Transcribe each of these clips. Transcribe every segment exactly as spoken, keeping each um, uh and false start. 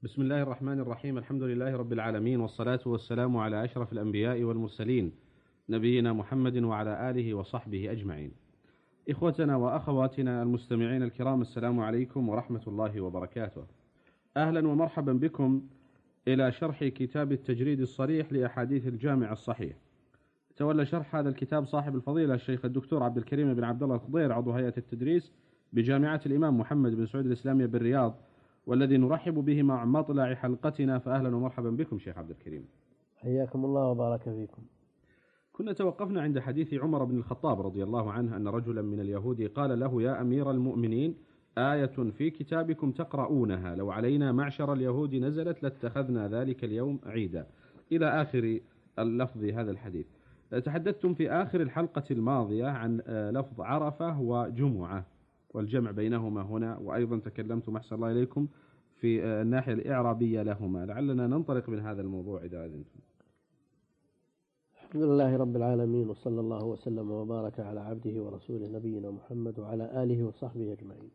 بسم الله الرحمن الرحيم. الحمد لله رب العالمين، والصلاة والسلام على أشرف الأنبياء والمرسلين، نبينا محمد وعلى آله وصحبه أجمعين. إخوتنا وأخواتنا المستمعين الكرام، السلام عليكم ورحمة الله وبركاته. أهلا ومرحبا بكم إلى شرح كتاب التجريد الصريح لأحاديث الجامع الصحيح. تولى شرح هذا الكتاب صاحب الفضيلة الشيخ الدكتور عبد الكريم بن عبد الله الخضير، عضو هيئة التدريس بجامعة الإمام محمد بن سعود الإسلامية بالرياض، والذي نرحب به مع مطلع حلقتنا. فأهلا ومرحبا بكم شيخ عبد الكريم. حياكم الله وبارك فيكم. كنا توقفنا عند حديث عمر بن الخطاب رضي الله عنه أن رجلا من اليهود قال له: يا أمير المؤمنين، آية في كتابكم تقرؤونها لو علينا معشر اليهود نزلت لاتخذنا ذلك اليوم عيدا، إلى آخر اللفظ هذا الحديث. تحدثتم في آخر الحلقة الماضية عن لفظ عرفة وجمعة والجمع بينهما هنا، وأيضا تكلمتم أحسن الله إليكم في الناحية الإعرابية لهما. لعلنا ننطلق من هذا الموضوع إذا أذنتم. الحمد لله رب العالمين، وصلى الله وسلم وبارك على عبده ورسوله نبينا محمد وعلى آله وصحبه أجمعين.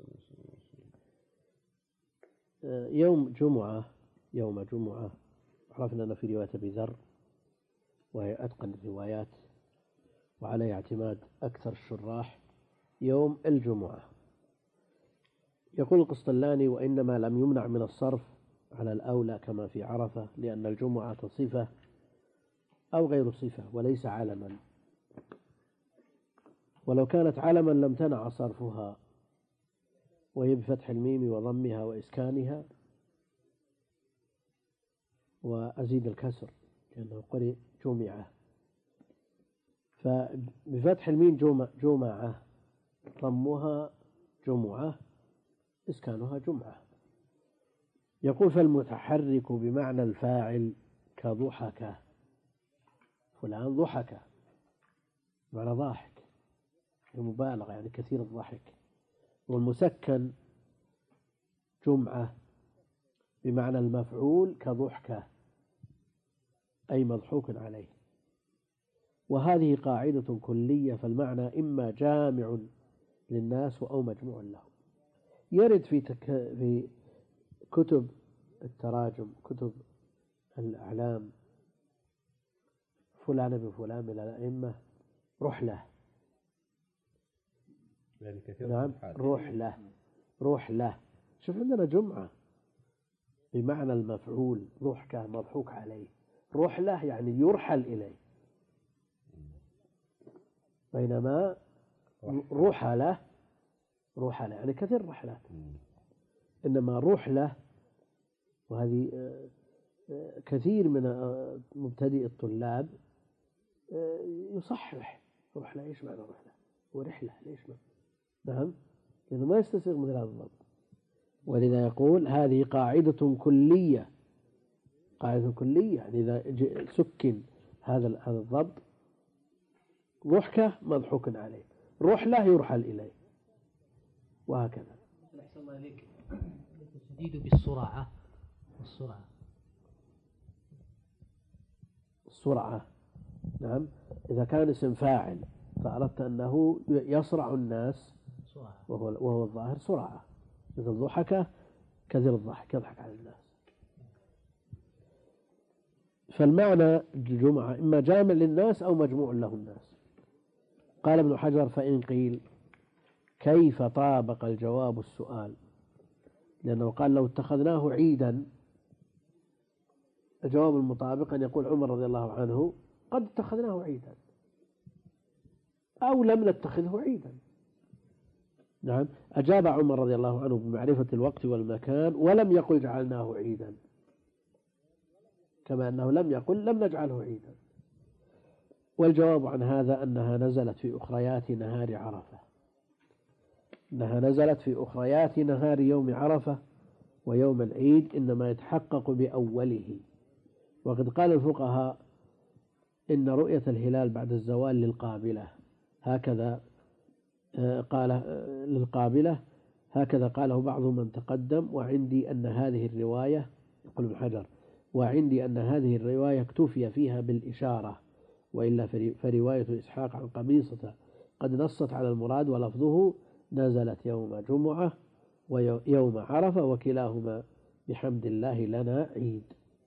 يوم جمعة يوم جمعة عرفنا أن في رواية أبي ذر، وهي أتقن الروايات وعليه اعتماد أكثر الشراح، يوم الجمعة. يقول القسطلاني: وإنما لم يمنع من الصرف على الأولى كما في عرفة، لأن الجمعة صفة أو غير صفة وليس علما، ولو كانت علما لم تنع صرفها، وهي بفتح الميم وضمها وإسكانها، وأزيد الكسر لأنه قرئ جمعة، فبفتح الميم جمعة، ضمها جمعة، إسكانها جمعة. يقول: فالمتحرك بمعنى الفاعل كضحك، فلان ضحك، معنى ضاحك، المبالغة يعني كثير الضحك. والمسكن جمعة بمعنى المفعول كضحكة، أي مضحوك عليه. وهذه قاعدة كلية، فالمعنى إما جامع للناس أو مجموع لهم. يرد في تك... في كتب التراجم، كتب الأعلام، فلان بفلان من الأئمة رحلة، يعني كثير. نعم، رحلة رحلة. شوف عندنا جمعة بمعنى المفعول، ضحكة مضحوك عليه، رحلة يعني يرحل إليه، بينما رحلة رحلة يعني كثير رحلات، إنما رحلة، وهذه كثير من مبتدئ الطلاب يصحح رحلة. إيش معنى رحلة ورحلة؟ ليش ما نعم، لأنه ما يستسيغ مثل هذا الضبط. ولذا يقول: هذه قاعدة كلية، قاعدة كلية يعني إذا سكن هذا هذا الضبط، ضحكة مضحوك عليه، رحلة يرحل إليه، وهكذا. أحسن الله إليك. الشديد بالسرعة والسرعة السرعة، نعم، إذا كان اسم فاعل فأردت أنه يسرع الناس، وهو, وهو الظاهر سرعة، مثل ضحكة كثير الضحك، يضحك على الناس. فالمعنى الجمعة إما جامع للناس أو مجموع له الناس. قال ابن حجر: فإن قيل كيف طابق الجواب السؤال؟ لأنه قال: لو اتخذناه عيدا، الجواب المطابق أن يقول عمر رضي الله عنه: قد اتخذناه عيدا، أو لم نتخذه عيدا. نعم، أجاب عمر رضي الله عنه بمعرفة الوقت والمكان، ولم يقل جعلناه عيدا، كما أنه لم يقل لم نجعله عيدا. والجواب عن هذا أنها نزلت في أخريات نهار عرفة، أنها نزلت في أخريات نهار يوم عرفة، ويوم العيد إنما يتحقق بأوله. وقد قال الفقهاء إن رؤية الهلال بعد الزوال للقابلة، هكذا قال للقابلة، هكذا قاله بعض من تقدم. وعندي أن هذه الرواية، يقول ابن حجر: وعندي أن هذه الرواية اكتفي فيها بالإشارة، وإلا فرواية إسحاق عن قبيصة قد نصت على المراد، ولفظه نزلت يوم جمعة ويوم عرفة، وكلاهما بحمد الله لنا عيد.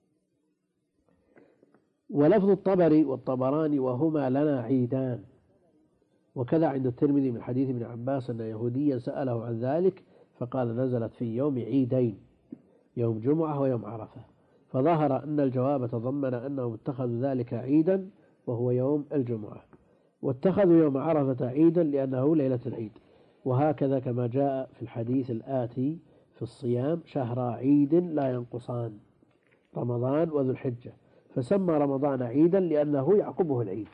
ولفظ الطبري والطبراني وهما لنا عيدان. وكذا عند الترمذي من حديث ابن عباس أن يهوديا سأله عن ذلك فقال نزلت في يوم عيدين، يوم جمعة ويوم عرفة، فظهر أن الجواب تضمن أنهم اتخذوا ذلك عيدا وهو يوم الجمعة، واتخذوا يوم عرفة عيدا لأنه ليلة العيد. وهكذا كما جاء في الحديث الآتي في الصيام شهر عيد لا ينقصان، رمضان وذو الحجة، فسمى رمضان عيدا لأنه يعقبه العيد.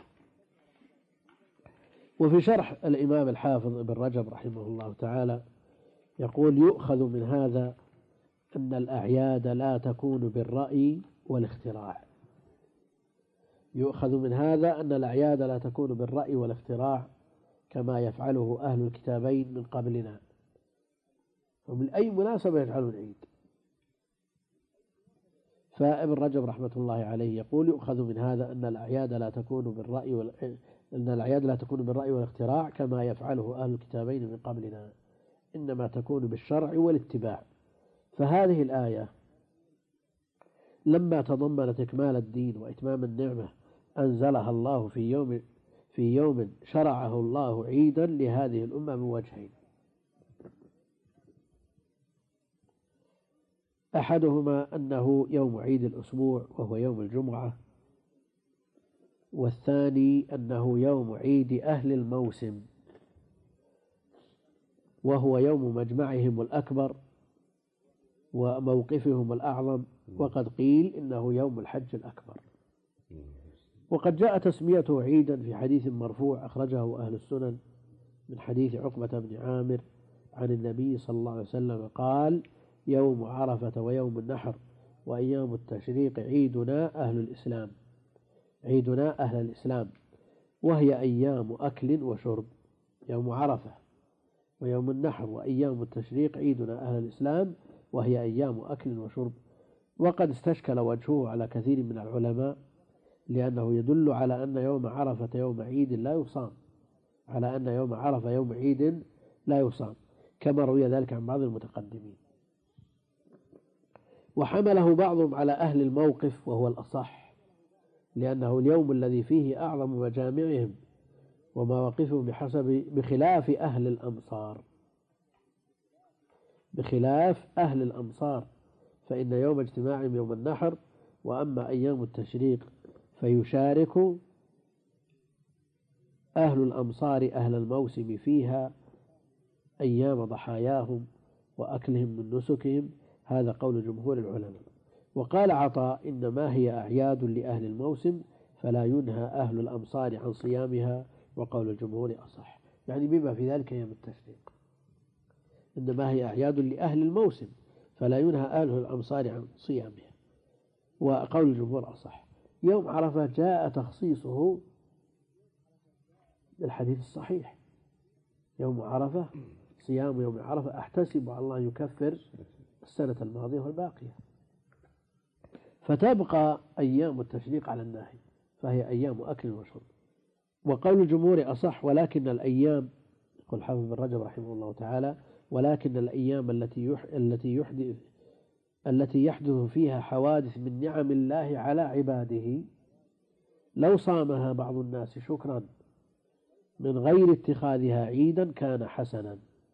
وفي شرح الإمام الحافظ ابن رجب رحمه الله تعالى يقول يؤخذ من هذا أن الأعياد لا تكون بالرأي والاختراع. يؤخذ من هذا أن الأعياد لا تكون بالرأي والاختراع كما يفعله أهل الكتابين من قبلنا، ومن أي مناسبة يجعلون عيد. فابن رجب رحمة الله عليه يقول يؤخذ من هذا أن الأعياد لا تكون بالرأي وال... أن الأعياد لا تكون بالرأي والاختراع كما يفعله أهل الكتابين من قبلنا، إنما تكون بالشرع والاتباع. فهذه الآية لما تضمنت إكمال الدين وإتمام النعمة أنزلها الله في يوم في يوم شرعه الله عيدا لهذه الأمة من وجهين: أحدهما أنه يوم عيد الأسبوع وهو يوم الجمعة، والثاني أنه يوم عيد أهل الموسم وهو يوم مجمعهم الأكبر وموقفهم الأعظم، وقد قيل إنه يوم الحج الأكبر. وقد جاء تسميته عيدا في حديث مرفوع أخرجه أهل السنن من حديث عقبة بن عامر عن النبي صلى الله عليه وسلم قال: يوم عرفة ويوم النحر وأيام التشريق عيدنا أهل الإسلام عيدنا أهل الإسلام وهي أيام أكل وشرب. يوم عرفة ويوم النحر وأيام التشريق عيدنا أهل الإسلام وهي أيام أكل وشرب. وقد استشكل وجهه على كثير من العلماء لأنه يدل على أن يوم عرفة يوم عيد لا يصام على أن يوم عرفة يوم عيد لا يصام كما روي ذلك عن بعض المتقدمين. وحمله بعضهم على أهل الموقف وهو الأصح، لأنه اليوم الذي فيه أعظم مجامعهم ومواقفهم بحسب بخلاف أهل الأمصار بخلاف أهل الأمصار فإن يوم اجتماعهم يوم النحر، وأما أيام التشريق فيشارك أهل الأمصار أهل الموسم فيها أيام ضحاياهم وأكلهم من نسكهم. هذا قول جمهور العلماء. وقال عطاء: إنما هي أعياد لأهل الموسم فلا ينهى أهل الأمصار عن صيامها، وقول الجمهور أصح، يعني بما في ذلك أيام التشريق. إنما هي أعياد لأهل الموسم فلا ينهى أهل الأمصار عن صيامها، وقول الجمهور أصح. يوم عرفة جاء تخصيصه بالحديث الصحيح: يوم عرفة صيام يوم عرفة أحتسب على الله يكفر السنة الماضية والباقية. فتبقى أيام التشريق على الناهي فهي أيام أكل وشرب. وقول الجمهور أصح: ولكن الأيام، يقول حافظ بن رجب رحمه الله تعالى: ولكن الأيام التي يح... التي يحدث التي يحدث فيها حوادث من نعم الله على عباده لو صامها بعض الناس شكرا من غير اتخاذها عيدا كان حسنا،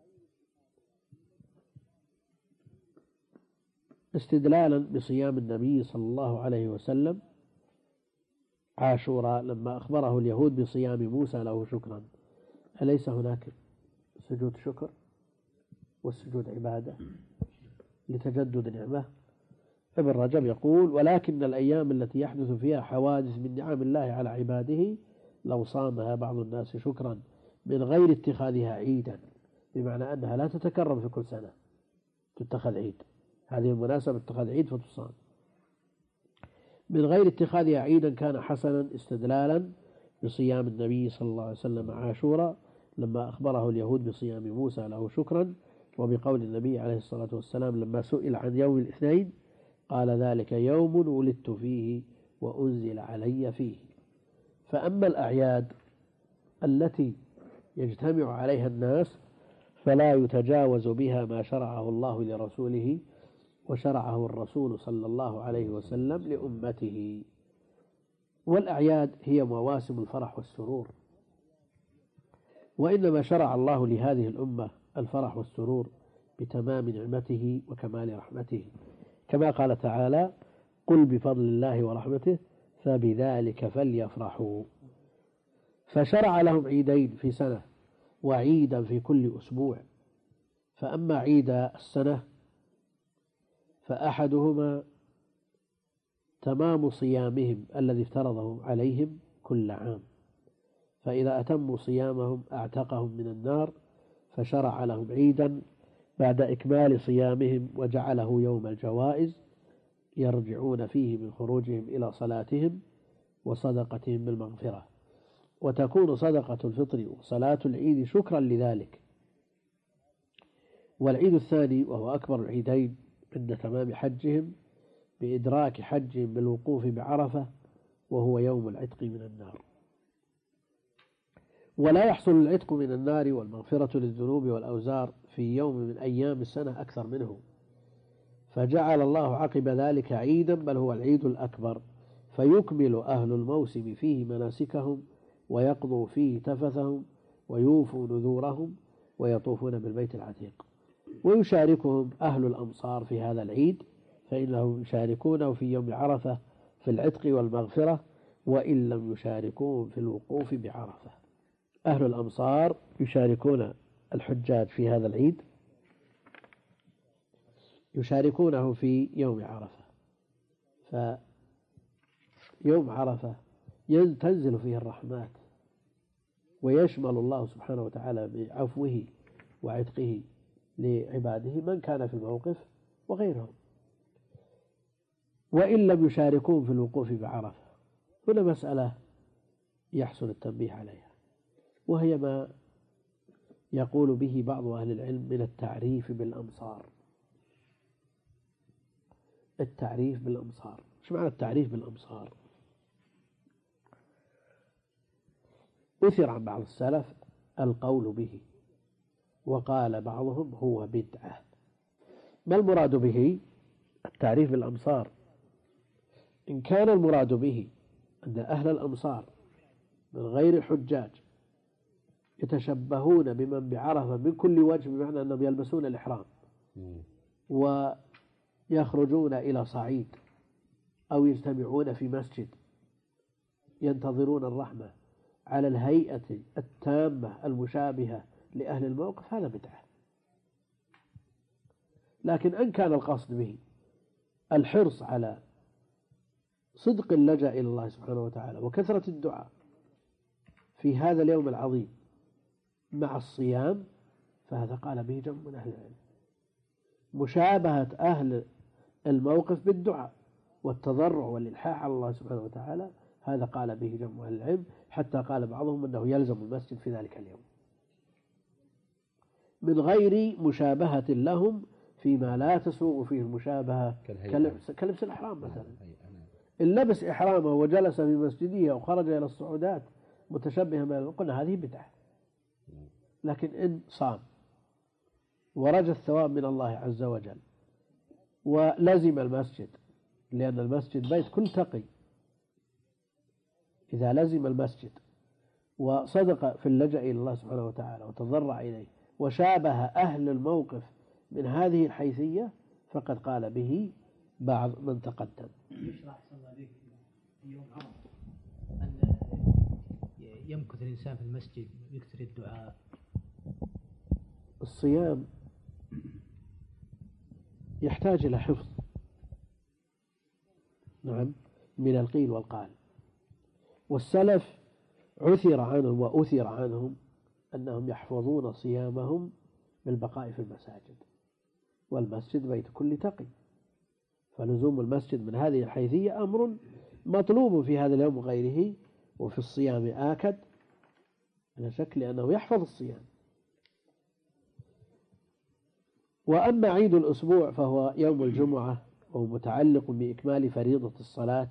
استدلالا بصيام النبي صلى الله عليه وسلم عاشوراء لما أخبره اليهود بصيام موسى له شكرا. أليس هناك سجود شكر والسجود عبادة لتجدد نعمة؟ ابن رجب يقول: ولكن الأيام التي يحدث فيها حوادث من نعم الله على عباده لو صامها بعض الناس شكرا من غير اتخاذها عيدا، بمعنى أنها لا تتكرر في كل سنة تتخذ عيد، هذه المناسبة اتخاذ عيد فتصام، من غير اتخاذها عيدا كان حسنا، استدلالا بصيام النبي صلى الله عليه وسلم عاشوراء لما أخبره اليهود بصيام موسى له شكرا، وبقول النبي عليه الصلاة والسلام لما سئل عن يوم الاثنين قال: ذلك يوم ولدت فيه وأنزل علي فيه. فأما الأعياد التي يجتمع عليها الناس فلا يتجاوز بها ما شرعه الله لرسوله وشرعه الرسول صلى الله عليه وسلم لأمته. والأعياد هي مواسم الفرح والسرور، وإنما شرع الله لهذه الأمة الفرح والسرور بتمام نعمته وكمال رحمته، كما قال تعالى: قل بفضل الله ورحمته فبذلك فليفرحوا. فشرع لهم عيدين في سنة وعيدا في كل أسبوع. فأما عيد السنة فأحدهما تمام صيامهم الذي افترضه عليهم كل عام، فإذا أتموا صيامهم أعتقهم من النار، فشرع لهم عيدا بعد إكمال صيامهم وجعله يوم الجوائز يرجعون فيه من خروجهم إلى صلاتهم وصدقتهم بالمغفرة، وتكون صدقة الفطر وصلاة العيد شكرا لذلك. والعيد الثاني وهو أكبر العيدين عند تمام حجهم بإدراك حجهم بالوقوف بعرفة، وهو يوم العتق من النار. ولا يحصل العتق من النار والمغفرة للذنوب والأوزار في يوم من أيام السنة أكثر منه، فجعل الله عقب ذلك عيدا، بل هو العيد الأكبر، فيكمل أهل الموسم فيه مناسكهم ويقضوا فيه تفثهم ويوفوا نذورهم ويطوفون بالبيت العتيق. ويشاركهم أهل الأمصار في هذا العيد، فإنهم يشاركونه في يوم عرفة في العتق والمغفرة، وإن لم يشاركوهم في الوقوف بعرفة. أهل الأمصار يشاركون الحجاج في هذا العيد، يشاركونه في يوم عرفة. فيوم عرفة تنزل فيه الرحمات، ويشمل الله سبحانه وتعالى بعفوه وعتقه لعباده من كان في الموقف وغيرهم، وإن لم يشاركون في الوقوف بعرفة. هنا مسألة يحصل التنبيه عليها، وهي ما يقول به بعض أهل العلم من التعريف بالأمصار. التعريف بالأمصار، إيش معنى التعريف بالأمصار؟ أثر عن بعض السلف القول به، وقال بعضهم هو بدعة. ما المراد به التعريف بالأمصار؟ إن كان المراد به أن أهل الأمصار من غير الحجاج يتشبهون بمن بعرفة من كل وجه، بمعنى أنهم يلبسون الإحرام ويخرجون إلى صعيد أو يجتمعون في مسجد ينتظرون الرحمة على الهيئة التامة المشابهة لأهل الموقف، هذا بدعة. لكن إن كان القصد به الحرص على صدق اللجأ إلى الله سبحانه وتعالى وكثرة الدعاء في هذا اليوم العظيم مع الصيام، فهذا قال به جمع من أهل العلم. مشابهة أهل الموقف بالدعاء والتضرع والإلحاح على الله سبحانه وتعالى، هذا قال به جمع أهل العلم، حتى قال بعضهم أنه يلزم المسجد في ذلك اليوم، من غير مشابهة لهم فيما لا تسوغ فيه المشابهة كلبس الإحرام مثلا. إن لبس إحرامه وجلس في مسجده أو خرج إلى الصعودات متشبها ما قلنا هذه بدعة. لكن إن صام ورجى الثواب من الله عز وجل ولزم المسجد، لأن المسجد بيت كل تقي، إذا لزم المسجد وصدق في اللجأ إلى الله سبحانه وتعالى وتضرع إليه وشابه أهل الموقف من هذه الحيثية، فقد قال به بعض من تقدم. يشرح صلى الله عليه في يوم عرفة أن يمكث الإنسان في المسجد يكثر الدعاء. الصيام يحتاج إلى حفظ، نعم، من القيل والقال. والسلف عثر عنهم وأثر عنهم أنهم يحفظون صيامهم بالبقاء في المساجد، والمسجد بيت كل تقي، فلزوم المسجد من هذه الحيثية أمر مطلوب في هذا اليوم وغيره، وفي الصيام آكد لا شك، لأنه يحفظ الصيام. وأما عيد الأسبوع فهو يوم الجمعة، وهو متعلق بإكمال فريضة الصلاة،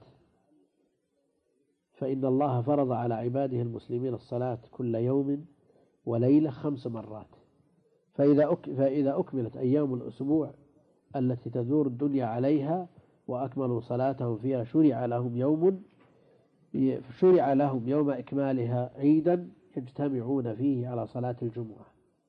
فإن الله فرض على عباده المسلمين الصلاة كل يوم وليلة خمس مرات، فإذا فإذا أكملت أيام الأسبوع التي تدور الدنيا عليها وأكملوا صلاتهم فيها شرع لهم يوم شرع لهم يوم إكمالها عيدا يجتمعون فيه على صلاة الجمعة.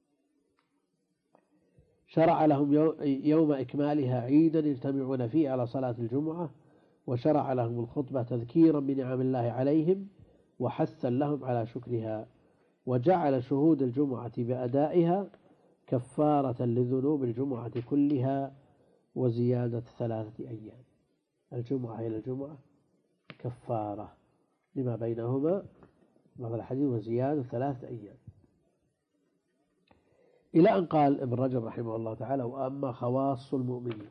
شرع لهم يوم إكمالها عيدا يجتمعون فيه على صلاة الجمعة، وشرع لهم الخطبة تذكيرا بنعم الله عليهم وحثا لهم على شكرها، وجعل شهود الجمعة بأدائها كفارة لذنوب الجمعة كلها وزيادة ثلاثة أيام. الجمعة إلى الجمعة كفارة لما بينهما مع الحديث وزيادة ثلاثة أيام، إلى أن قال ابن رجب رحمه الله تعالى: وأما خواص المؤمنين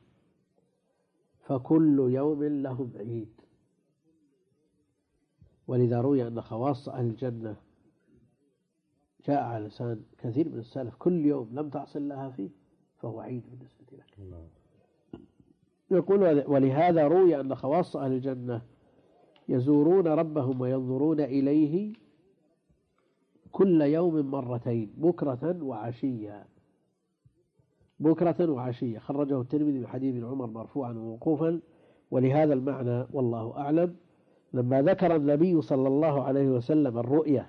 فكل يوم لهم عيد. ولذا روي أن خواص أهل الجنة جاء على لسان كثير من السلف: كل يوم لم تعصل لها فيه فهو عيد بالنسبة لك. يقول: ولهذا روي أن خواص أهل الجنة يزورون ربهم وينظرون إليه كل يوم مرتين بكرة وعشية بكرة وعشية. خرجه الترمذي من حديث ابن عمر مرفوعا وموقوفا، ولهذا المعنى والله أعلم لما ذكر النبي صلى الله عليه وسلم الرؤية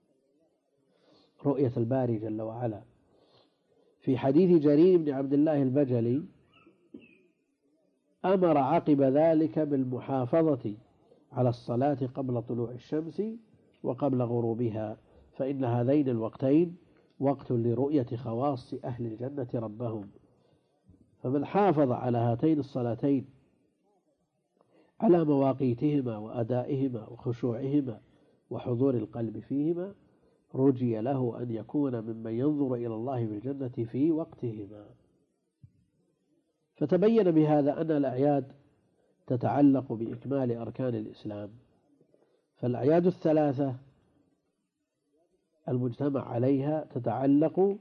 رؤية الباري جل وعلا في حديث جرير بن عبد الله البجلي، أمر عقب ذلك بالمحافظة على الصلاة قبل طلوع الشمس وقبل غروبها، فإن هذين الوقتين وقت لرؤية خواص أهل الجنة ربهم. فمن حافظ على هاتين الصلاتين على مواقيتهما وأدائهما وخشوعهما وحضور القلب فيهما رجي له أن يكون ممن ينظر إلى الله بالجنة في وقتهما. فتبين بهذا أن الأعياد تتعلق بإكمال أركان الإسلام، فالأعياد الثلاثة المجتمع عليها تتعلق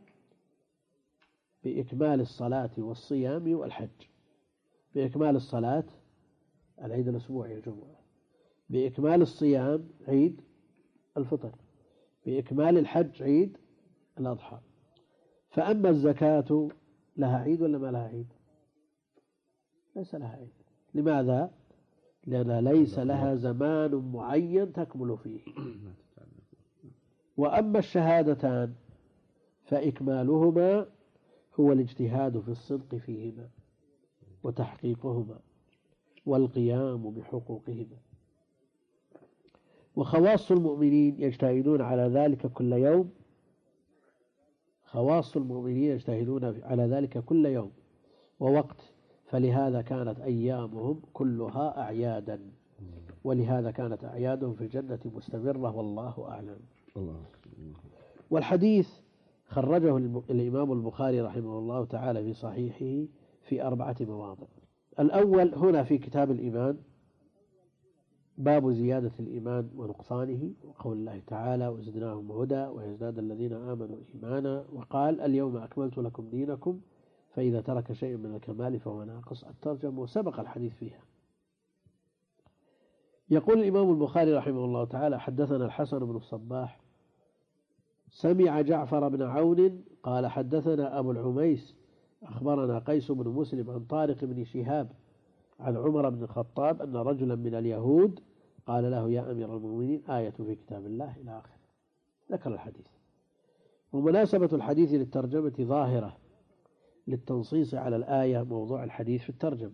بإكمال الصلاة والصيام والحج. بإكمال الصلاة العيد الأسبوعي الجمعة، بإكمال الصيام عيد الفطر، بإكمال الحج عيد الأضحى. فأما الزكاة لها عيد ولا ما لها عيد؟ ليس لها عيد. لماذا؟ لأن ليس لها زمان معين تكمل فيه. وأما الشهادتان فإكمالهما هو الاجتهاد في الصدق فيهما وتحقيقهما والقيام بحقوقهما. وخواص المؤمنين يجتهدون على ذلك كل يوم خواص المؤمنين يجتهدون على ذلك كل يوم ووقت، فلهذا كانت أيامهم كلها أعيادا، ولهذا كانت أعيادهم في الجنة مستمرة والله أعلم. والحديث خرجه الإمام البخاري رحمه الله تعالى في صحيحه في أربعة مواضع. الأول هنا في كتاب الإيمان، باب زيادة الإيمان ونقصانه، وقول الله تعالى: وزدناهم هدى ويزداد الذين آمنوا إيمانا، وقال: اليوم أكملت لكم دينكم، فإذا ترك شيء من الكمال فهو ناقص. الترجمة وسبق الحديث فيها. يقول الإمام البخاري رحمه الله تعالى: حدثنا الحسن بن الصباح سمع جعفر بن عون قال حدثنا أبو العميس أخبرنا قيس بن مسلم عن طارق بن شهاب عن عمر بن الخطاب أن رجلا من اليهود قال له: يا أمير المؤمنين، آية في كتاب الله إلى آخره. ذكر الحديث. ومناسبة الحديث للترجمة ظاهرة للتنصيص على الآية موضوع الحديث في الترجمة.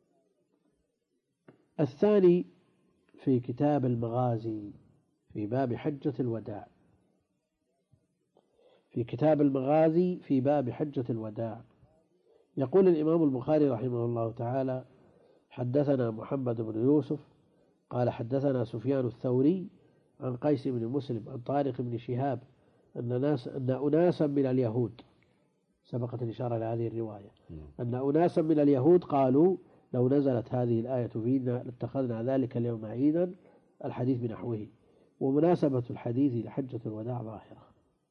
الثاني في كتاب المغازي في باب حجة الوداع في كتاب المغازي في باب حجة الوداع يقول الإمام البخاري رحمه الله تعالى: حدثنا محمد بن يوسف قال حدثنا سفيان الثوري عن قيس بن مسلم عن طارق بن شهاب أن, ناس أن أناسا من اليهود، سبقت الإشارة لهذه الرواية، أن أناسا من اليهود قالوا: لو نزلت هذه الآية فينا لاتخذنا ذلك اليوم عيدا. الحديث بنحوه. ومناسبة الحديث لحجة الوداع ظاهرة.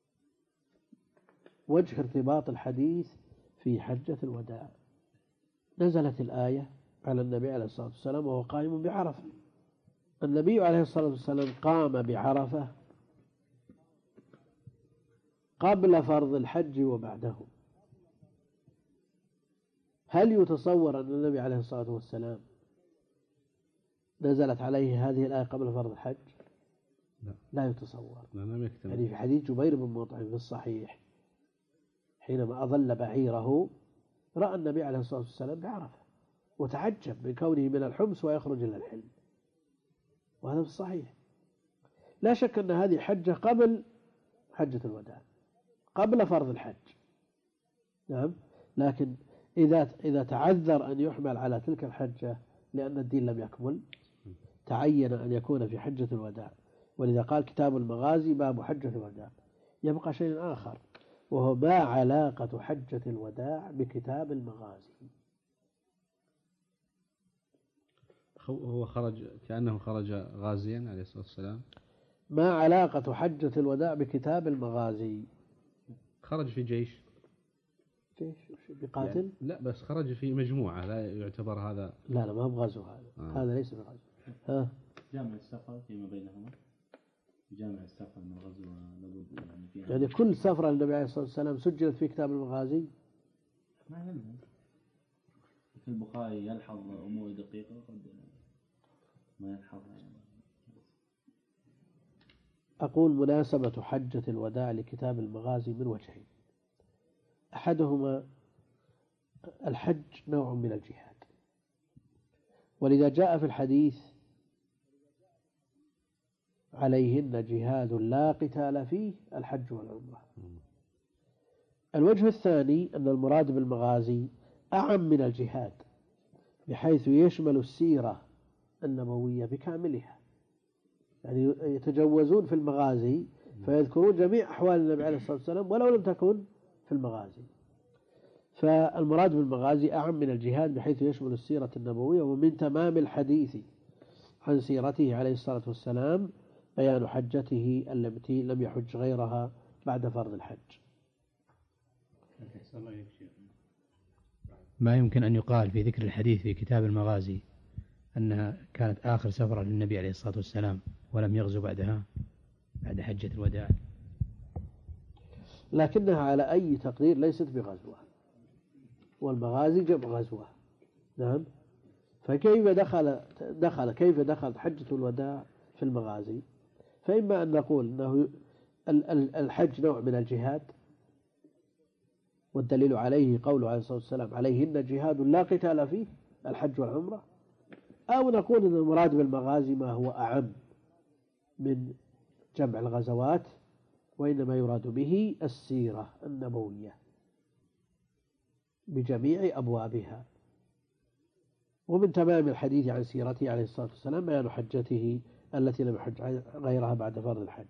وجه ارتباط الحديث في حجة الوداع: نزلت الآية على النبي عليه الصلاة والسلام وهو قائم بعرفة. النبي عليه الصلاة والسلام قام بعرفة قبل فرض الحج وبعده، هل يتصور أن النبي عليه الصلاة والسلام نزلت عليه هذه الآية قبل فرض الحج؟ لا, لا يتصور. لا يعني في حديث جبير بن مطعم في الصحيح حينما أظل بعيره رأى النبي عليه الصلاة والسلام بعرفة وتعجب من كونه من الحمص ويخرج إلى الحلم، وهذا في الصحيح. لا شك أن هذه حجة قبل حجة الوداع، قبل فرض الحج. نعم، لكن إذا إذا تعذر أن يحمل على تلك الحجة لأن الدين لم يكمل تعين أن يكون في حجة الوداع، ولذا قال كتاب المغازي باب حجة الوداع. يبقى شيء آخر وهو ما علاقة حجة الوداع بكتاب المغازي. هو خرج كأنه خرج غازيا عليه الصلاة والسلام. ما علاقة حجة الوداع بكتاب المغازي؟ خرج في جيش جيش بقاتل يعني لا، بس خرج في مجموعة، لا يعتبر هذا. لا لا ما هو بغزو هذا. آه. هذا ليس بغزو. ها جامع السفر فيما بينهما، جامع السفر من غزو لابد يعني فيها يعني كل سفرة للنبي عليه الصلاة والسلام سجلت في كتاب المغازي. ما يلزم في البخاري يلحظ أمور دقيقة قد ما يلحظها يعني. أقول مناسبة حجة الوداع لكتاب المغازي من وجهين. أحدهما الحج نوع من الجهاد، ولذا جاء في الحديث عليهن جهاد لا قتال فيه الحج والعمرة. الوجه الثاني أن المراد بالمغازي أعم من الجهاد، بحيث يشمل السيرة النبوية بكاملها، يعني يتجوزون في المغازي فيذكرون جميع أحوال النبي عليه الصلاة والسلام ولو لم تكن في المغازي. فالمراد بالمغازي أعم من الجهاد بحيث يشمل السيرة النبوية. ومن تمام الحديث عن سيرته عليه الصلاة والسلام بيان حجته التي لم يحج غيرها بعد فرض الحج. ما يمكن أن يقال في ذكر الحديث في كتاب المغازي أنها كانت آخر سفرة للنبي عليه الصلاة والسلام ولم يغزو بعدها بعد حجة الوداع، لكنها على أي تقدير ليست بغزوة، والمغازي جمع غزوة. نعم، فكيف دخل دخل كيف دخلت حجة الوداع في المغازي؟ فإما أن نقول أنه الحج نوع من الجهاد، والدليل عليه قوله عليه الصلاة والسلام عليهن جهاد لا قتال فيه الحج والعمرة، أو نقول أن المراد بالمغازي ما هو أعم من جمع الغزوات، وإنما يراد به السيرة النبوية بجميع أبوابها. ومن تمام الحديث عن سيرته عليه الصلاة والسلام بيان حجته التي لم يحج غيرها بعد فرض الحج.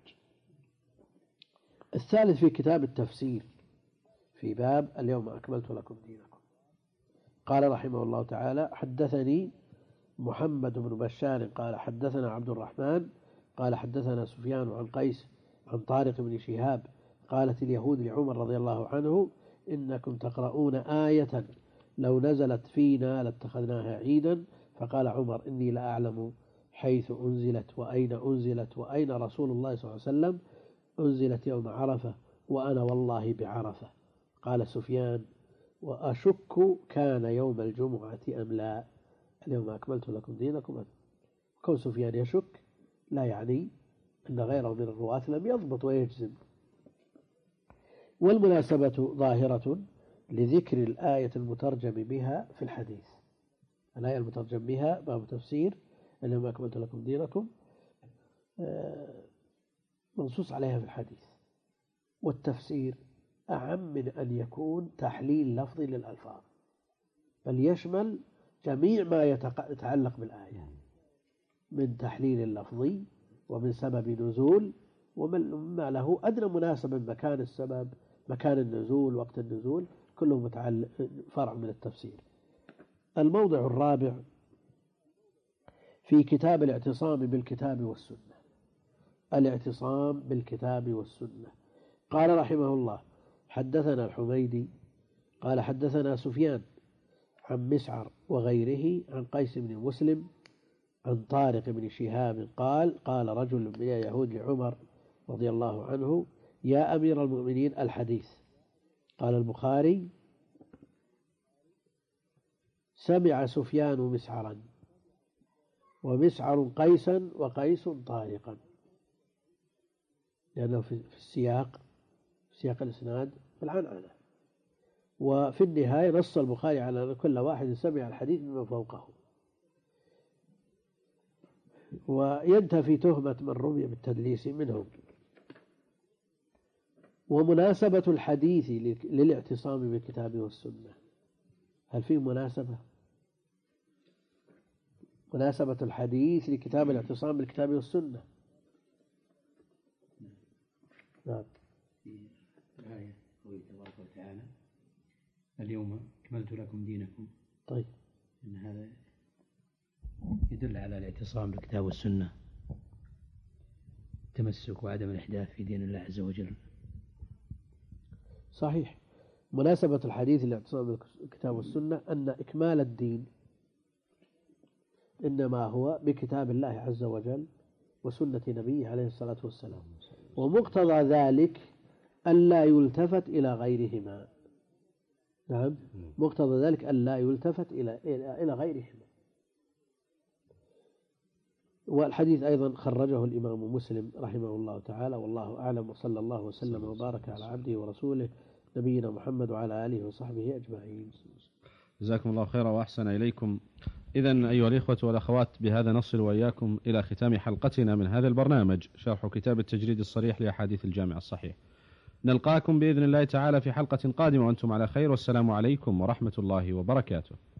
الثالث في كتاب التفسير في باب اليوم أكملت لكم دينكم، قال رحمه الله تعالى: حدثني محمد بن بشار قال حدثنا عبد الرحمن قال حدثنا سفيان عن قيس عن طارق بن شهاب قالت اليهود لعمر رضي الله عنه: إنكم تقرؤون آية لو نزلت فينا لاتخذناها عيدا. فقال عمر: إني لا أعلم حيث أنزلت وأين أنزلت وأين رسول الله صلى الله عليه وسلم. أنزلت يوم عرفة وأنا والله بعرفة. قال سفيان: وأشك كان يوم الجمعة أم لا. اليوم أكملت لكم دينكم. كون سفيان يشك لا يعني أن غيره من الرواة لم يضبط ويجزم. والمناسبة ظاهرة لذكر الآية المترجم بها في الحديث. الآية المترجم بها باب تفسير اليوم أكملت لكم دينكم منصوص عليها في الحديث، والتفسير أعم من أن يكون تحليل لفظي للألفاظ، بل يشمل جميع ما يتعلق بالآية من تحليل لفظي ومن سبب نزول وما له أدنى مناسبة من مكان السبب، مكان النزول، وقت النزول، كله متعلق فرع من التفسير. الموضع الرابع في كتاب الاعتصام بالكتاب والسنة. الاعتصام بالكتاب والسنة. قال رحمه الله: حدثنا الحميدي قال حدثنا سفيان عن مسعر وغيره عن قيس بن مسلم عن طارق بن شهاب قال: قال رجل من اليهود لعمر رضي الله عنه: يا أمير المؤمنين. الحديث. قال البخاري: سمع سفيان مسعرا ومسعر قيسا وقيس طارقا، لأنه في السياق في سياق الإسناد بالعنعنة. وفي النهاية نص البخاري على أن كل واحد سمع الحديث ممن فوقه، وينتفي تهمة من رمي بالتدليس منهم. ومناسبة الحديث للاعتصام بالكتاب والسنة، هل فيه مناسبة؟ مناسبة الحديث لكتاب الاعتصام بالكتاب والسنة. نعم. في الآية قوله تبارك وتعالى اليوم أكملت لكم دينكم. طيب، إن هذا يدل على الاعتصام بالكتاب والسنة، التمسك وعدم الإحداث في دين الله عز وجل. صحيح. مناسبة الحديث للاعتصام بالكتاب والسنة أن إكمال الدين إنما هو بكتاب الله عز وجل وسنة نبيه عليه الصلاة والسلام، ومقتضى ذلك ألا يلتفت إلى غيرهما. نعم، مقتضى ذلك ألا يلتفت إلى إلى غيرهما. والحديث أيضا خرجه الإمام مسلم رحمه الله تعالى، والله أعلم، وصلى الله وسلم وبارك على عبده ورسوله نبينا محمد وعلى آله وصحبه أجمعين. جزاكم الله خيرا وأحسن إليكم. إذن أيها الإخوة والأخوات، بهذا نصل وإياكم إلى ختام حلقتنا من هذا البرنامج، شرح كتاب التجريد الصريح لأحاديث الجامع الصحيح. نلقاكم بإذن الله تعالى في حلقة قادمة وأنتم على خير، والسلام عليكم ورحمة الله وبركاته.